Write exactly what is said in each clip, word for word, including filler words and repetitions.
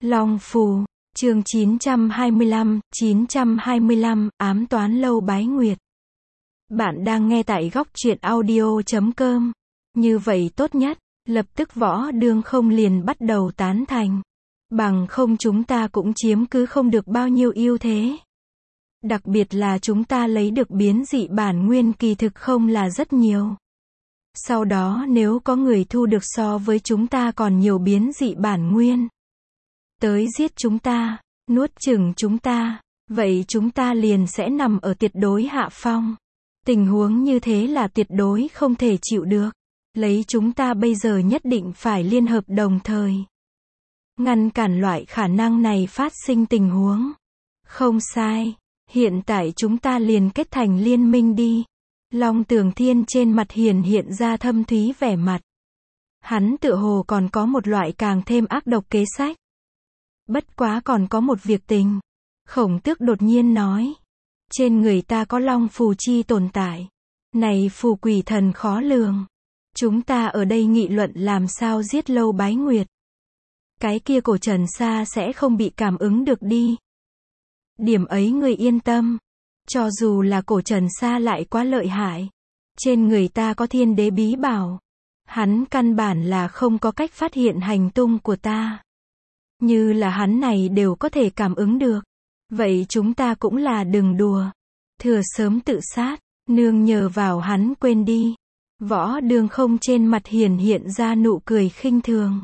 Long Phù, chương chín trăm hai mươi lăm, chín trăm hai mươi lăm, ám toán Lâu Bái Nguyệt. Bạn đang nghe tại góc truyện audio chấm com. Như vậy tốt nhất, lập tức Võ Đương không liền bắt đầu tán thành. Bằng không chúng ta cũng chiếm cứ không được bao nhiêu ưu thế. Đặc biệt là chúng ta lấy được biến dị bản nguyên kỳ thực không là rất nhiều. Sau đó nếu có người thu được so với chúng ta còn nhiều biến dị bản nguyên, tới giết chúng ta, nuốt chửng chúng ta, vậy chúng ta liền sẽ nằm ở tuyệt đối hạ phong. Tình huống như thế là tuyệt đối không thể chịu được. Lấy chúng ta bây giờ nhất định phải liên hợp đồng thời ngăn cản loại khả năng này phát sinh tình huống. Không sai, hiện tại chúng ta liền kết thành liên minh đi. Long Tường Thiên trên mặt hiển hiện ra thâm thúy vẻ mặt. Hắn tựa hồ còn có một loại càng thêm ác độc kế sách. Bất quá còn có một việc tình. Khổng Tước đột nhiên nói. Trên người ta có long phù chi tồn tại. Này phù quỷ thần khó lường. Chúng ta ở đây nghị luận làm sao giết Lâu Bái Nguyệt. Cái kia cổ Trần Sa sẽ không bị cảm ứng được đi. Điểm ấy người yên tâm. Cho dù là cổ Trần Sa lại quá lợi hại. Trên người ta có thiên đế bí bảo. Hắn căn bản là không có cách phát hiện hành tung của ta. Như là hắn này đều có thể cảm ứng được. Vậy chúng ta cũng là đừng đùa. Thừa sớm tự sát, nương nhờ vào hắn quên đi. Võ Đương không trên mặt hiển hiện ra nụ cười khinh thường.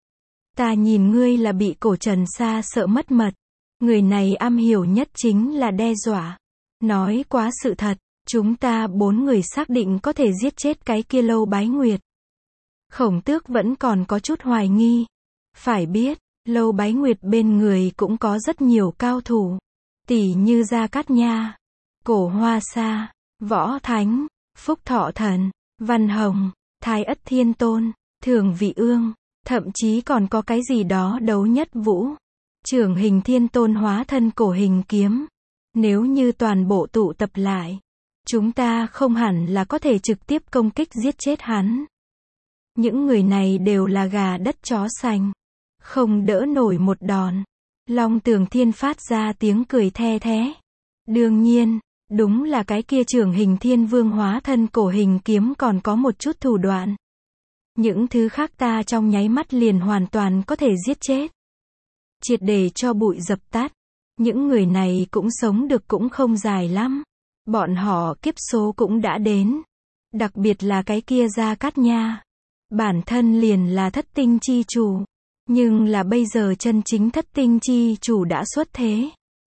Ta nhìn ngươi là bị cổ Trần Sa sợ mất mật. Người này am hiểu nhất chính là đe dọa. Nói quá sự thật, chúng ta bốn người xác định có thể giết chết cái kia Lâu Bái Nguyệt. Khổng Tước vẫn còn có chút hoài nghi. Phải biết, Lâu Bái Nguyệt bên người cũng có rất nhiều cao thủ. Tỷ như Gia Cát Nha, Cổ Hoa Sa, Võ Thánh, Phúc Thọ Thần, Văn Hồng, Thái Ất Thiên Tôn, Thường Vị Ương, thậm chí còn có cái gì đó Đấu Nhất Vũ, Trưởng Hình Thiên Tôn hóa thân cổ hình kiếm. Nếu như toàn bộ tụ tập lại, chúng ta không hẳn là có thể trực tiếp công kích giết chết hắn. Những người này đều là gà đất chó sành, không đỡ nổi một đòn. Long Tường Thiên phát ra tiếng cười the thé. Đương nhiên, đúng là cái kia Trưởng Hình Thiên Vương hóa thân cổ hình kiếm còn có một chút thủ đoạn. Những thứ khác ta trong nháy mắt liền hoàn toàn có thể giết chết. Triệt để cho bụi dập tắt. Những người này cũng sống được cũng không dài lắm. Bọn họ kiếp số cũng đã đến. Đặc biệt là cái kia Gia Cát Nha. Bản thân liền là thất tinh chi chủ. Nhưng là bây giờ chân chính thất tinh chi chủ đã xuất thế.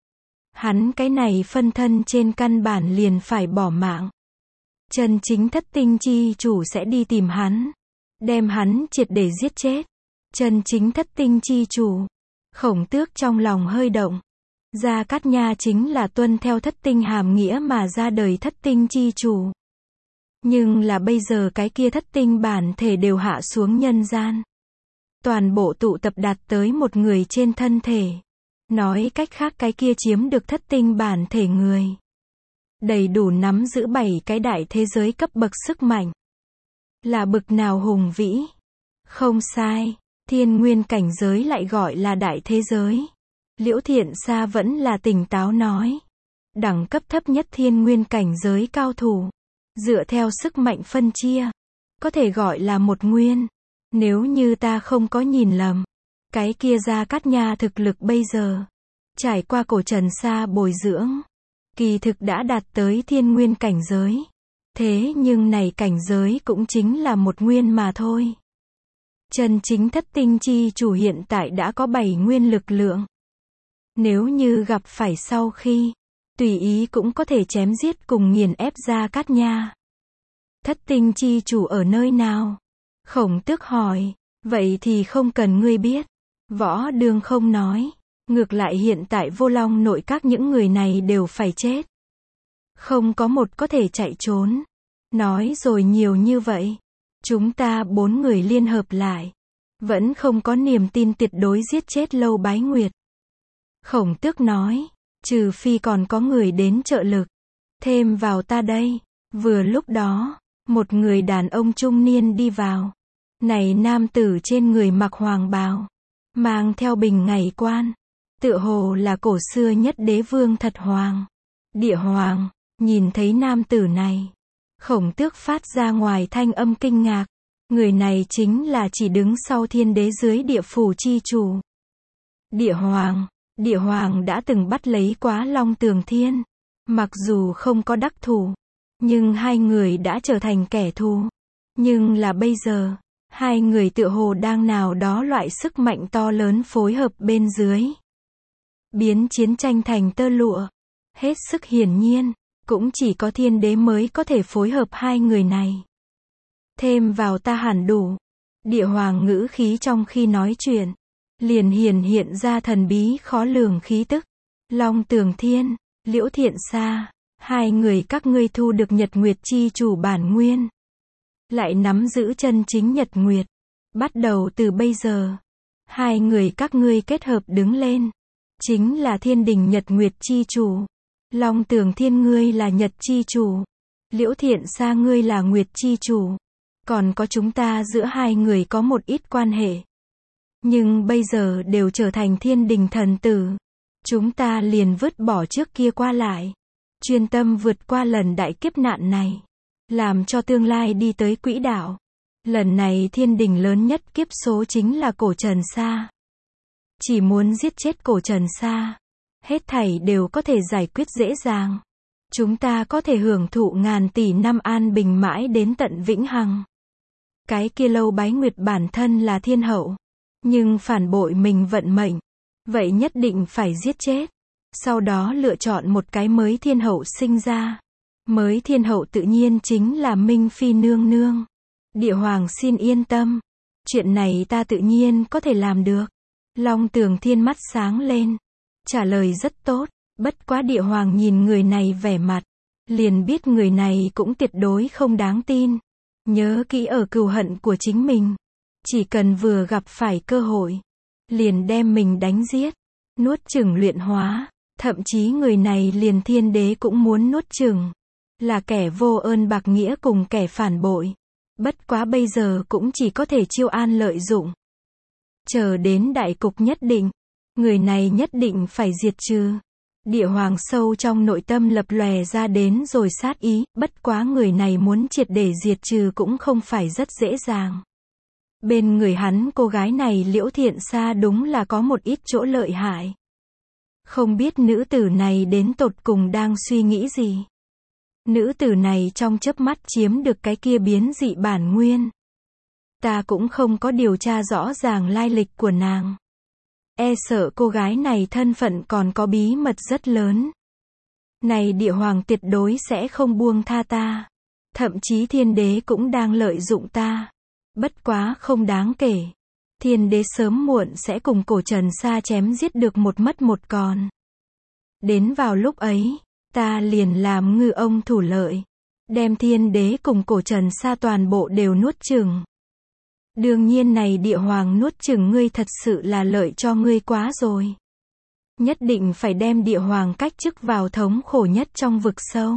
Hắn cái này phân thân trên căn bản liền phải bỏ mạng. Chân chính thất tinh chi chủ sẽ đi tìm hắn. Đem hắn triệt để giết chết. Chân chính thất tinh chi chủ. Khổng Tước trong lòng hơi động. Gia Cát Nha chính là tuân theo thất tinh hàm nghĩa mà ra đời thất tinh chi chủ. Nhưng là bây giờ cái kia thất tinh bản thể đều hạ xuống nhân gian. Toàn bộ tụ tập đạt tới một người trên thân thể. Nói cách khác cái kia chiếm được thất tinh bản thể người. Đầy đủ nắm giữ bảy cái đại thế giới cấp bậc sức mạnh. Là bực nào hùng vĩ. Không sai, thiên nguyên cảnh giới lại gọi là đại thế giới. Liễu Thiện Sa vẫn là tỉnh táo nói. Đẳng cấp thấp nhất thiên nguyên cảnh giới cao thủ. Dựa theo sức mạnh phân chia. Có thể gọi là một nguyên. Nếu như ta không có nhìn lầm. Cái kia Gia Cát Nha thực lực bây giờ. Trải qua cổ Trần Sa bồi dưỡng. Kỳ thực đã đạt tới thiên nguyên cảnh giới. Thế nhưng này cảnh giới cũng chính là một nguyên mà thôi. Chân chính thất tinh chi chủ hiện tại đã có bảy nguyên lực lượng. Nếu như gặp phải sau khi, tùy ý cũng có thể chém giết cùng nghiền ép Gia Cát Nha. Thất tinh chi chủ ở nơi nào? Khổng Tước hỏi. Vậy thì không cần ngươi biết. Võ Đương không nói. Ngược lại hiện tại Vô Long nội các những người này đều phải chết. Không có một có thể chạy trốn. Nói rồi nhiều như vậy. Chúng ta bốn người liên hợp lại. Vẫn không có niềm tin tuyệt đối giết chết Lâu Bái Nguyệt. Khổng Tước nói. Trừ phi còn có người đến trợ lực. Thêm vào ta đây. Vừa lúc đó, một người đàn ông trung niên đi vào. Này nam tử trên người mặc hoàng bào. mang theo bình ngày quan, tựa hồ là cổ xưa nhất đế vương thật hoàng. Địa hoàng, nhìn thấy nam tử này, Khổng Tước phát ra ngoài thanh âm kinh ngạc, người này chính là chỉ đứng sau thiên đế dưới địa phủ chi chủ. Địa hoàng, địa hoàng đã từng bắt lấy quá Long Tường Thiên, mặc dù không có đắc thủ, nhưng hai người đã trở thành kẻ thù. Nhưng là bây giờ, hai người tựa hồ đang nào đó loại sức mạnh to lớn phối hợp bên dưới, biến chiến tranh thành tơ lụa. Hết sức hiển nhiên, cũng chỉ có thiên đế mới có thể phối hợp hai người này. Thêm vào ta hẳn đủ. Địa hoàng ngữ khí trong khi nói chuyện, liền hiển hiện ra thần bí khó lường khí tức. Long Tường Thiên, Liễu Thiện Sa, hai người các ngươi thu được Nhật Nguyệt chi chủ bản nguyên, lại nắm giữ chân chính Nhật Nguyệt. Bắt đầu từ bây giờ, hai người các ngươi kết hợp đứng lên, chính là thiên đình Nhật Nguyệt chi chủ. Long Tường Thiên ngươi là Nhật chi chủ, Liễu Thiện Sa ngươi là Nguyệt chi chủ. Còn có chúng ta giữa hai người có một ít quan hệ, nhưng bây giờ đều trở thành thiên đình thần tử. Chúng ta liền vứt bỏ trước kia qua lại, chuyên tâm vượt qua lần đại kiếp nạn này, làm cho tương lai đi tới quỹ đạo. Lần này thiên đình lớn nhất kiếp số chính là Cổ Trần Sa. Chỉ muốn giết chết Cổ Trần Sa, hết thảy đều có thể giải quyết dễ dàng. Chúng ta có thể hưởng thụ ngàn tỷ năm an bình mãi đến tận vĩnh hằng. Cái kia Lâu Bái Nguyệt bản thân là thiên hậu, nhưng phản bội mình vận mệnh, vậy nhất định phải giết chết. Sau đó lựa chọn một cái mới thiên hậu sinh ra. Mới thiên hậu tự nhiên chính là Minh Phi nương nương. Địa hoàng xin yên tâm, chuyện này ta tự nhiên có thể làm được. Long Tường Thiên mắt sáng lên, trả lời rất tốt. Bất quá địa hoàng nhìn người này vẻ mặt, liền biết người này cũng tuyệt đối không đáng tin. Nhớ kỹ ở cừu hận của chính mình, chỉ cần vừa gặp phải cơ hội, liền đem mình đánh giết, nuốt chửng luyện hóa. Thậm chí người này liền thiên đế cũng muốn nuốt chửng, là kẻ vô ơn bạc nghĩa cùng kẻ phản bội. Bất quá bây giờ cũng chỉ có thể chiêu an lợi dụng. Chờ đến đại cục nhất định, người này nhất định phải diệt trừ. Địa hoàng sâu trong nội tâm lập lòe ra đến rồi sát ý, bất quá người này muốn triệt để diệt trừ cũng không phải rất dễ dàng. Bên người hắn cô gái này Liễu Thiện Sa đúng là có một ít chỗ lợi hại. Không biết nữ tử này đến tột cùng đang suy nghĩ gì. Nữ tử này trong chớp mắt chiếm được cái kia biến dị bản nguyên. Ta cũng không có điều tra rõ ràng lai lịch của nàng. E sợ cô gái này thân phận còn có bí mật rất lớn. Này địa hoàng tuyệt đối sẽ không buông tha ta. Thậm chí thiên đế cũng đang lợi dụng ta. Bất quá không đáng kể. Thiên đế sớm muộn sẽ cùng Cổ Trần Sa chém giết được một mất một còn. Đến vào lúc ấy, ta liền làm ngư ông thủ lợi. Đem thiên đế cùng Cổ Trần Sa toàn bộ đều nuốt chửng. Đương nhiên này địa hoàng nuốt chửng ngươi thật sự là lợi cho ngươi quá rồi. Nhất định phải đem địa hoàng cách chức vào thống khổ nhất trong vực sâu.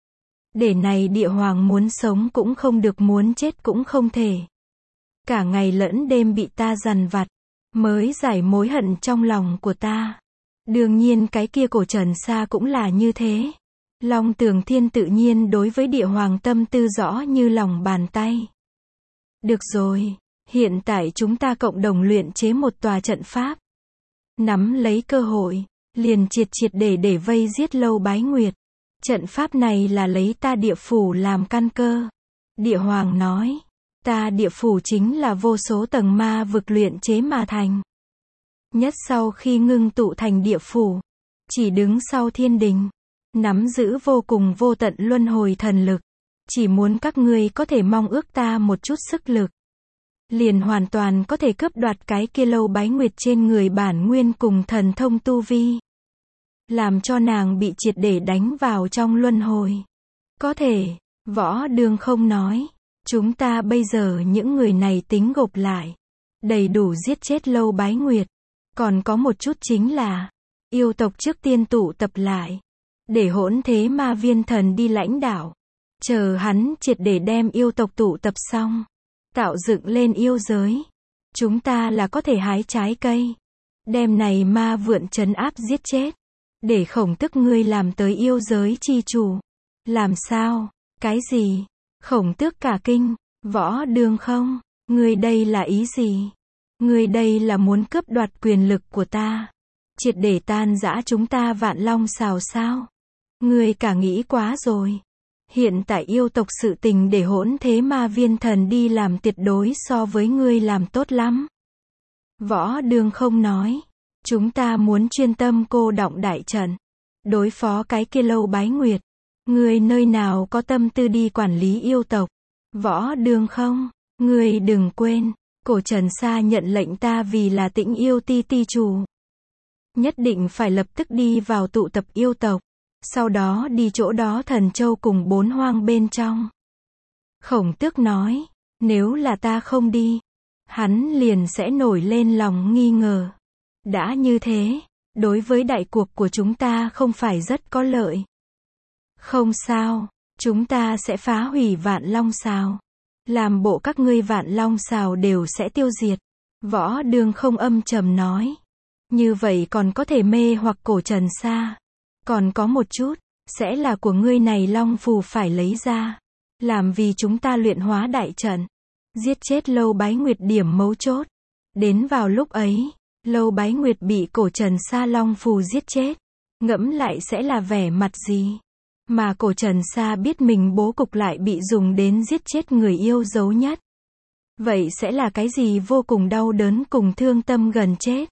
Để này địa hoàng muốn sống cũng không được, muốn chết cũng không thể. Cả ngày lẫn đêm bị ta dằn vặt, mới giải mối hận trong lòng của ta. Đương nhiên cái kia Cổ Trần Sa cũng là như thế. Long Tường Thiên tự nhiên đối với địa hoàng tâm tư rõ như lòng bàn tay. Được rồi, hiện tại chúng ta cộng đồng luyện chế một tòa trận pháp. Nắm lấy cơ hội, liền triệt triệt để để vây giết Lâu Bái Nguyệt. Trận pháp này là lấy ta địa phủ làm căn cơ. Địa hoàng nói, ta địa phủ chính là vô số tầng ma vực luyện chế mà thành. Nhất sau khi ngưng tụ thành địa phủ, chỉ đứng sau thiên đình, nắm giữ vô cùng vô tận luân hồi thần lực. Chỉ muốn các ngươi có thể mong ước ta một chút sức lực, liền hoàn toàn có thể cướp đoạt cái kia Lâu Bái Nguyệt trên người bản nguyên cùng thần thông tu vi. Làm cho nàng bị triệt để đánh vào trong luân hồi. Có thể, Võ Đương không nói. Chúng ta bây giờ những người này tính gộp lại, đầy đủ giết chết Lâu Bái Nguyệt. Còn có một chút chính là, yêu tộc trước tiên tụ tập lại, để Hỗn Thế Ma Viên Thần đi lãnh đạo. Chờ hắn triệt để đem yêu tộc tụ tập xong, tạo dựng lên yêu giới, chúng ta là có thể hái trái cây. Đem này ma vượn trấn áp giết chết. Để khổng tức ngươi làm tới yêu giới chi chủ. Làm sao? Cái gì? Khổng tước cả kinh. Võ Đường không? Ngươi đây là ý gì? Ngươi đây là muốn cướp đoạt quyền lực của ta. Triệt để tan rã chúng ta Vạn Long Sào sao? Ngươi cả nghĩ quá rồi. Hiện tại yêu tộc sự tình để hỗn thế ma viên thần đi làm tuyệt đối so với ngươi làm tốt lắm. Võ Đường không nói. Chúng ta muốn chuyên tâm cô đọng đại trận. Đối phó cái kia Lâu Bái Nguyệt. Ngươi nơi nào có tâm tư đi quản lý yêu tộc. Võ Đường không? Ngươi đừng quên. Cổ Trần Sa nhận lệnh ta vì là Tĩnh Yêu Ti ti chủ. Nhất định phải lập tức đi vào tụ tập yêu tộc. Sau đó đi chỗ đó Thần Châu cùng bốn hoang bên trong. Khổng Tước nói. Nếu là ta không đi. Hắn liền sẽ nổi lên lòng nghi ngờ. Đã như thế. Đối với đại cuộc của chúng ta không phải rất có lợi. Không sao. Chúng ta sẽ phá hủy Vạn Long Sào. Làm bộ các ngươi Vạn Long Sào đều sẽ tiêu diệt. Võ Đường không âm trầm nói. Như vậy còn có thể mê hoặc Cổ Trần Sa. Còn có một chút. Sẽ là của ngươi này Long Phù phải lấy ra. Làm vì chúng ta luyện hóa đại trận. Giết chết Lâu Bái Nguyệt điểm mấu chốt. Đến vào lúc ấy. Lâu Bái Nguyệt bị Cổ Trần Sa Long Phù giết chết. Ngẫm lại sẽ là vẻ mặt gì? Mà Cổ Trần Sa biết mình bố cục lại bị dùng đến giết chết người yêu dấu nhất. Vậy sẽ là cái gì vô cùng đau đớn cùng thương tâm gần chết.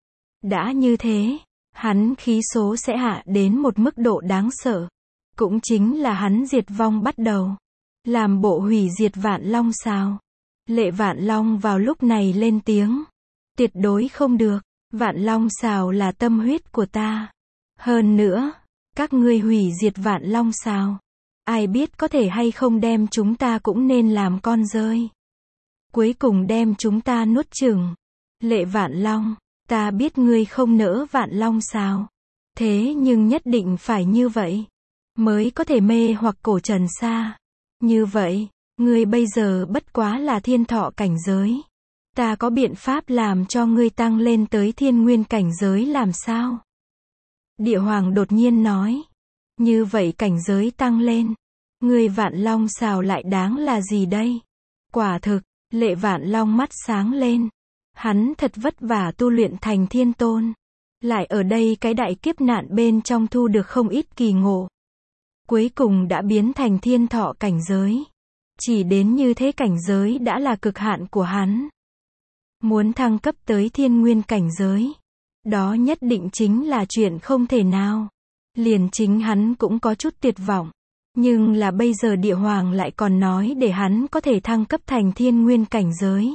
Đã như thế, hắn khí số sẽ hạ đến một mức độ đáng sợ. Cũng chính là hắn diệt vong bắt đầu. Làm bộ hủy diệt Vạn Long Sào. Lệ Vạn Long vào lúc này lên tiếng. Tuyệt đối không được. Vạn Long Sào là tâm huyết của ta. Hơn nữa. Các ngươi hủy diệt Vạn Long Sào. Ai biết có thể hay không đem chúng ta cũng nên làm con rơi. Cuối cùng đem chúng ta nuốt chửng. Lệ Vạn Long. Ta biết ngươi không nỡ Vạn Long Sào. Thế nhưng nhất định phải như vậy. Mới có thể mê hoặc Cổ Trần Sa. Như vậy. Ngươi bây giờ bất quá là thiên thọ cảnh giới. Ta có biện pháp làm cho ngươi tăng lên tới thiên nguyên cảnh giới làm sao? Địa Hoàng đột nhiên nói. Như vậy cảnh giới tăng lên. Ngươi Vạn Long Sào lại đáng là gì đây? Quả thực, Lệ Vạn Long mắt sáng lên. Hắn thật vất vả tu luyện thành thiên tôn. Lại ở đây cái đại kiếp nạn bên trong thu được không ít kỳ ngộ. Cuối cùng đã biến thành thiên thọ cảnh giới. Chỉ đến như thế cảnh giới đã là cực hạn của hắn. Muốn thăng cấp tới thiên nguyên cảnh giới. Đó nhất định chính là chuyện không thể nào. Liền chính hắn cũng có chút tuyệt vọng. Nhưng là bây giờ Địa Hoàng lại còn nói để hắn có thể thăng cấp thành thiên nguyên cảnh giới.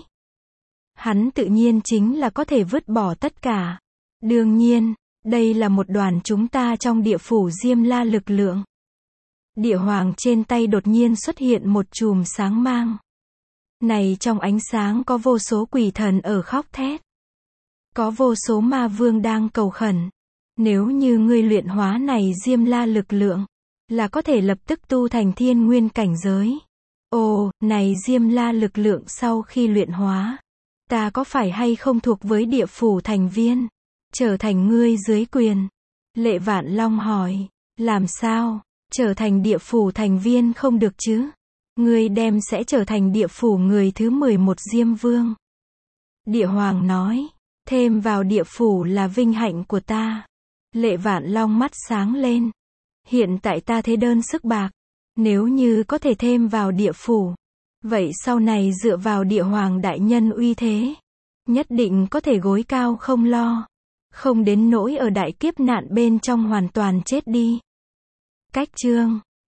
Hắn tự nhiên chính là có thể vứt bỏ tất cả. Đương nhiên, đây là một đoàn chúng ta trong địa phủ Diêm La lực lượng. Địa Hoàng trên tay đột nhiên xuất hiện một chùm sáng mang. Này trong ánh sáng có vô số quỷ thần ở khóc thét. Có vô số ma vương đang cầu khẩn. Nếu như ngươi luyện hóa này Diêm La lực lượng, là có thể lập tức tu thành thiên nguyên cảnh giới. Ồ, này Diêm La lực lượng sau khi luyện hóa, ta có phải hay không thuộc với địa phủ thành viên? Trở thành ngươi dưới quyền. Lệ Vạn Long hỏi, làm sao? Trở thành địa phủ thành viên không được chứ? Ngươi đem sẽ trở thành địa phủ người thứ mười một Diêm Vương. Địa Hoàng nói, thêm vào địa phủ là vinh hạnh của ta. Lệ Vạn Long mắt sáng lên. Hiện tại ta thế đơn sức bạc. Nếu như có thể thêm vào địa phủ. Vậy sau này dựa vào Địa Hoàng đại nhân uy thế. Nhất định có thể gối cao không lo. Không đến nỗi ở đại kiếp nạn bên trong hoàn toàn chết đi. Cách chương